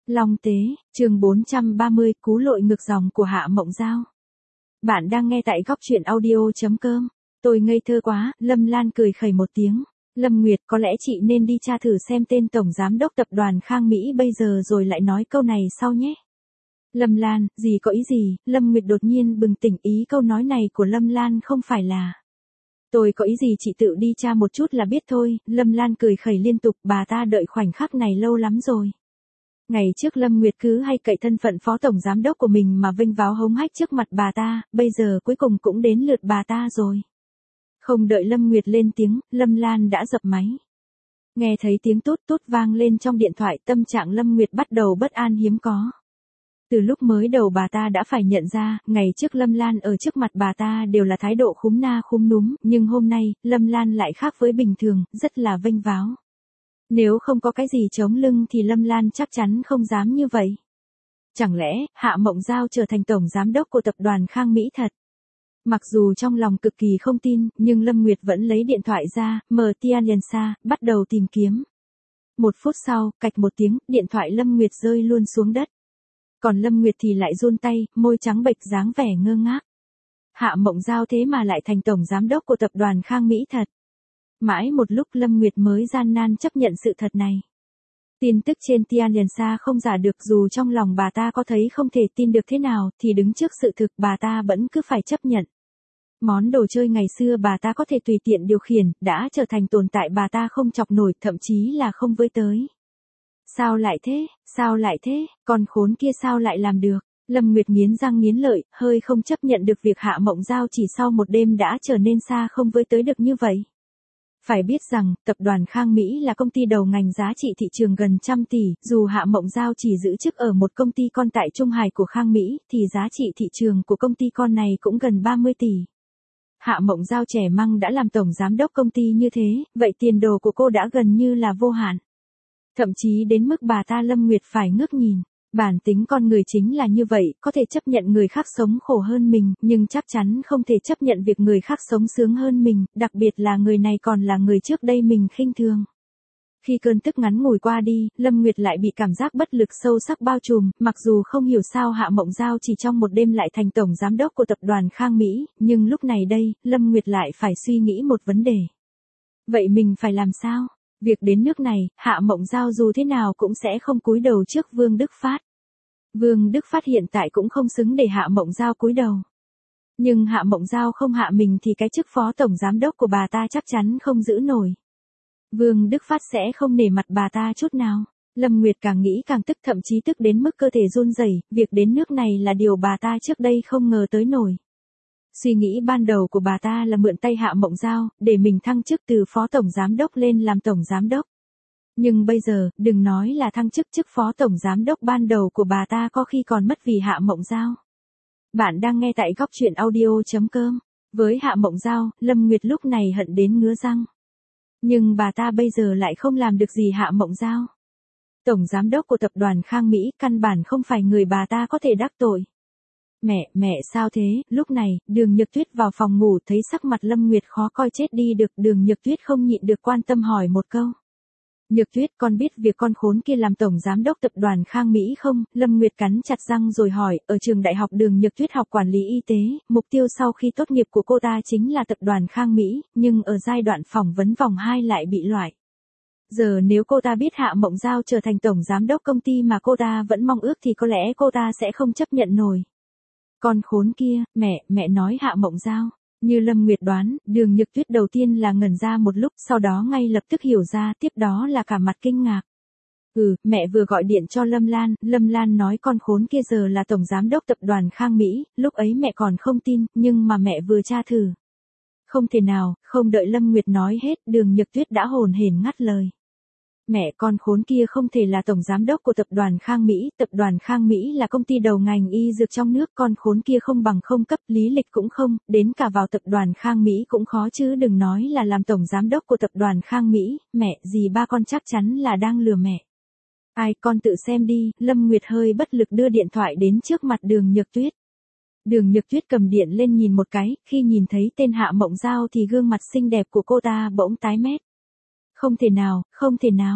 Long Tế, chương 430, cú lội ngược dòng của Hạ Mộng Giao. Bạn đang nghe tại góc truyện audio.com. Tôi ngây thơ quá, Lâm Lan cười khẩy một tiếng. Lâm Nguyệt, có lẽ chị nên đi tra thử xem tên Tổng Giám đốc Tập đoàn Khang Mỹ bây giờ rồi lại nói câu này sau nhé. Lâm Lan, gì có ý gì? Lâm Nguyệt đột nhiên bừng tỉnh, ý câu nói này của Lâm Lan không phải là: tôi có ý gì chị tự đi tra một chút là biết thôi. Lâm Lan cười khẩy liên tục, bà ta đợi khoảnh khắc này lâu lắm rồi. Ngày trước Lâm Nguyệt cứ hay cậy thân phận phó tổng giám đốc của mình mà vênh váo hống hách trước mặt bà ta, bây giờ cuối cùng cũng đến lượt bà ta rồi. Không đợi Lâm Nguyệt lên tiếng, Lâm Lan đã dập máy. Nghe thấy tiếng tút tút vang lên trong điện thoại, tâm trạng Lâm Nguyệt bắt đầu bất an hiếm có. Từ lúc mới đầu bà ta đã phải nhận ra, ngày trước Lâm Lan ở trước mặt bà ta đều là thái độ khúm na khúm núm, nhưng hôm nay, Lâm Lan lại khác với bình thường, rất là vênh váo. Nếu không có cái gì chống lưng thì Lâm Lan chắc chắn không dám như vậy. Chẳng lẽ, Hạ Mộng Giao trở thành tổng giám đốc của tập đoàn Khang Mỹ thật? Mặc dù trong lòng cực kỳ không tin, nhưng Lâm Nguyệt vẫn lấy điện thoại ra, mở Tianyansa, bắt đầu tìm kiếm. 1 phút sau, cạch một tiếng, điện thoại Lâm Nguyệt rơi luôn xuống đất. Còn Lâm Nguyệt thì lại run tay, môi trắng bệch dáng vẻ ngơ ngác. Hạ Mộng Giao thế mà lại thành tổng giám đốc của tập đoàn Khang Mỹ thật. Mãi một lúc Lâm Nguyệt mới gian nan chấp nhận sự thật này. Tin tức trên Tianyansa không giả được, dù trong lòng bà ta có thấy không thể tin được thế nào, thì đứng trước sự thực bà ta vẫn cứ phải chấp nhận. Món đồ chơi ngày xưa bà ta có thể tùy tiện điều khiển, đã trở thành tồn tại bà ta không chọc nổi, thậm chí là không với tới. Sao lại thế, sao lại thế, con khốn kia sao lại làm được? Lâm Nguyệt nghiến răng nghiến lợi, hơi không chấp nhận được việc Hạ Mộng Giao chỉ sau một đêm đã trở nên xa không với tới được như vậy. Phải biết rằng, tập đoàn Khang Mỹ là công ty đầu ngành giá trị thị trường gần 100 tỷ, dù Hạ Mộng Giao chỉ giữ chức ở một công ty con tại Trung Hải của Khang Mỹ, thì giá trị thị trường của công ty con này cũng gần 30 tỷ. Hạ Mộng Giao trẻ măng đã làm tổng giám đốc công ty như thế, vậy tiền đồ của cô đã gần như là vô hạn. Thậm chí đến mức bà ta Lâm Nguyệt phải ngước nhìn. Bản tính con người chính là như vậy, có thể chấp nhận người khác sống khổ hơn mình, nhưng chắc chắn không thể chấp nhận việc người khác sống sướng hơn mình, đặc biệt là người này còn là người trước đây mình khinh thường. Khi cơn tức ngắn ngủi qua đi, Lâm Nguyệt lại bị cảm giác bất lực sâu sắc bao trùm, mặc dù không hiểu sao Hạ Mộng Giao chỉ trong một đêm lại thành tổng giám đốc của tập đoàn Khang Mỹ, nhưng lúc này đây, Lâm Nguyệt lại phải suy nghĩ một vấn đề. Vậy mình phải làm sao? Việc đến nước này, Hạ Mộng Giao dù thế nào cũng sẽ không cúi đầu trước Vương Đức Phát. Vương Đức Phát hiện tại cũng không xứng để Hạ Mộng Giao cúi đầu. Nhưng Hạ Mộng Giao không hạ mình thì cái chức phó tổng giám đốc của bà ta chắc chắn không giữ nổi. Vương Đức Phát sẽ không nể mặt bà ta chút nào. Lâm Nguyệt càng nghĩ càng tức, thậm chí tức đến mức cơ thể run rẩy, việc đến nước này là điều bà ta trước đây không ngờ tới nổi. Suy nghĩ ban đầu của bà ta là mượn tay Hạ Mộng Giao, để mình thăng chức từ phó tổng giám đốc lên làm tổng giám đốc. Nhưng bây giờ, đừng nói là thăng chức chức phó tổng giám đốc, ban đầu của bà ta có khi còn mất vì Hạ Mộng Giao. Bạn đang nghe tại góc truyện audio.com. Với Hạ Mộng Giao, Lâm Nguyệt lúc này hận đến ngứa răng. Nhưng bà ta bây giờ lại không làm được gì Hạ Mộng Giao. Tổng giám đốc của tập đoàn Khang Mỹ, căn bản không phải người bà ta có thể đắc tội. Mẹ sao thế? Lúc này, Đường Nhược Tuyết vào phòng ngủ thấy sắc mặt Lâm Nguyệt khó coi chết đi được, Đường Nhược Tuyết không nhịn được quan tâm hỏi một câu. Nhược Tuyết, con biết việc con khốn kia làm tổng giám đốc tập đoàn Khang Mỹ không? Lâm Nguyệt cắn chặt răng rồi hỏi. Ở trường đại học Đường Nhược Tuyết học quản lý y tế, mục tiêu sau khi tốt nghiệp của cô ta chính là tập đoàn Khang Mỹ, nhưng ở giai đoạn phỏng vấn vòng 2 lại bị loại. Giờ nếu cô ta biết Hạ Mộng Giao trở thành tổng giám đốc công ty mà cô ta vẫn mong ước thì có lẽ cô ta sẽ không chấp nhận nổi. Con khốn kia, mẹ nói Hạ Mộng Giao. Như Lâm Nguyệt đoán, Đường Nhược Tuyết đầu tiên là ngẩn ra một lúc, sau đó ngay lập tức hiểu ra, tiếp đó là cả mặt kinh ngạc. Mẹ vừa gọi điện cho Lâm Lan nói con khốn kia giờ là tổng giám đốc tập đoàn Khang Mỹ, lúc ấy mẹ còn không tin, nhưng mà mẹ vừa tra thử. Không thể nào, không đợi Lâm Nguyệt nói hết, Đường Nhược Tuyết đã hồn hển ngắt lời. Mẹ, con khốn kia không thể là tổng giám đốc của tập đoàn Khang Mỹ, tập đoàn Khang Mỹ là công ty đầu ngành y dược trong nước, con khốn kia không bằng không cấp, lý lịch cũng không, đến cả vào tập đoàn Khang Mỹ cũng khó chứ đừng nói là làm tổng giám đốc của tập đoàn Khang Mỹ, mẹ, dì ba con chắc chắn là đang lừa mẹ. Ai, con tự xem đi. Lâm Nguyệt hơi bất lực đưa điện thoại đến trước mặt Đường Nhược Tuyết. Đường Nhược Tuyết cầm điện lên nhìn một cái, khi nhìn thấy tên Hạ Mộng Giao thì gương mặt xinh đẹp của cô ta bỗng tái mét. Không thể nào,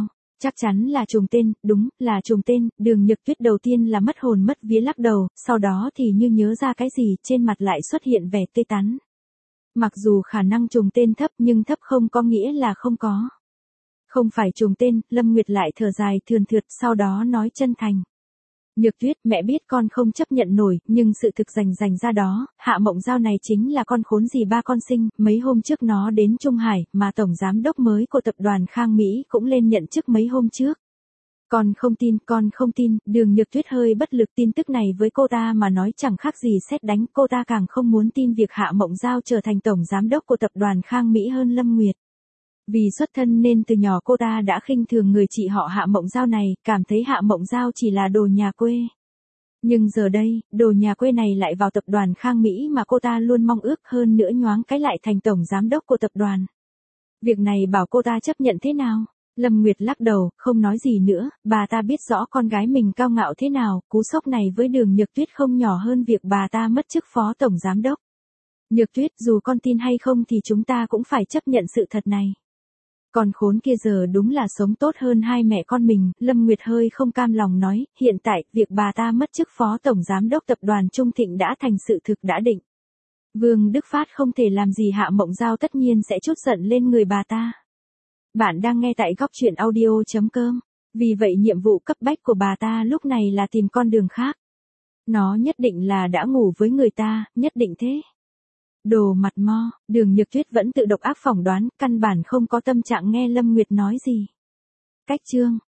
Chắc chắn là trùng tên, đúng, là trùng tên, Đường Nhược Tuyết đầu tiên là mất hồn mất vía lắc đầu, sau đó thì như nhớ ra cái gì, trên mặt lại xuất hiện vẻ tươi tắn. Mặc dù khả năng trùng tên thấp nhưng thấp không có nghĩa là không có. Không phải trùng tên, Lâm Nguyệt lại thở dài thườn thượt, sau đó nói chân thành. Nhược Tuyết, mẹ biết con không chấp nhận nổi, nhưng sự thực rành ra đó, Hạ Mộng Giao này chính là con khốn gì ba con sinh, mấy hôm trước nó đến Trung Hải, mà tổng giám đốc mới của tập đoàn Khang Mỹ cũng lên nhận chức mấy hôm trước. Con không tin, Đường Nhược Tuyết hơi bất lực, tin tức này với cô ta mà nói chẳng khác gì sét đánh, cô ta càng không muốn tin việc Hạ Mộng Giao trở thành tổng giám đốc của tập đoàn Khang Mỹ hơn Lâm Nguyệt. Vì xuất thân nên từ nhỏ cô ta đã khinh thường người chị họ Hạ Mộng Giao này, cảm thấy Hạ Mộng Giao chỉ là đồ nhà quê. Nhưng giờ đây, đồ nhà quê này lại vào tập đoàn Khang Mỹ mà cô ta luôn mong ước, hơn nữa nhoáng cái lại thành tổng giám đốc của tập đoàn. Việc này bảo cô ta chấp nhận thế nào? Lâm Nguyệt lắc đầu, không nói gì nữa, bà ta biết rõ con gái mình cao ngạo thế nào, cú sốc này với Đường Nhược Tuyết không nhỏ hơn việc bà ta mất chức phó tổng giám đốc. Nhược Tuyết, dù con tin hay không thì chúng ta cũng phải chấp nhận sự thật này. Còn khốn kia giờ đúng là sống tốt hơn hai mẹ con mình, Lâm Nguyệt hơi không cam lòng nói, hiện tại, việc bà ta mất chức phó tổng giám đốc tập đoàn Trung Thịnh đã thành sự thực đã định. Vương Đức Phát không thể làm gì Hạ Mộng Giao, tất nhiên sẽ trút giận lên người bà ta. Bạn đang nghe tại góc truyện audio.com. Vì vậy nhiệm vụ cấp bách của bà ta lúc này là tìm con đường khác. Nó nhất định là đã ngủ với người ta, nhất định thế. Đồ mặt mo, Đường Nhược Tuyết vẫn tự độc ác phỏng đoán, căn bản không có tâm trạng nghe Lâm Nguyệt nói gì. Cách chương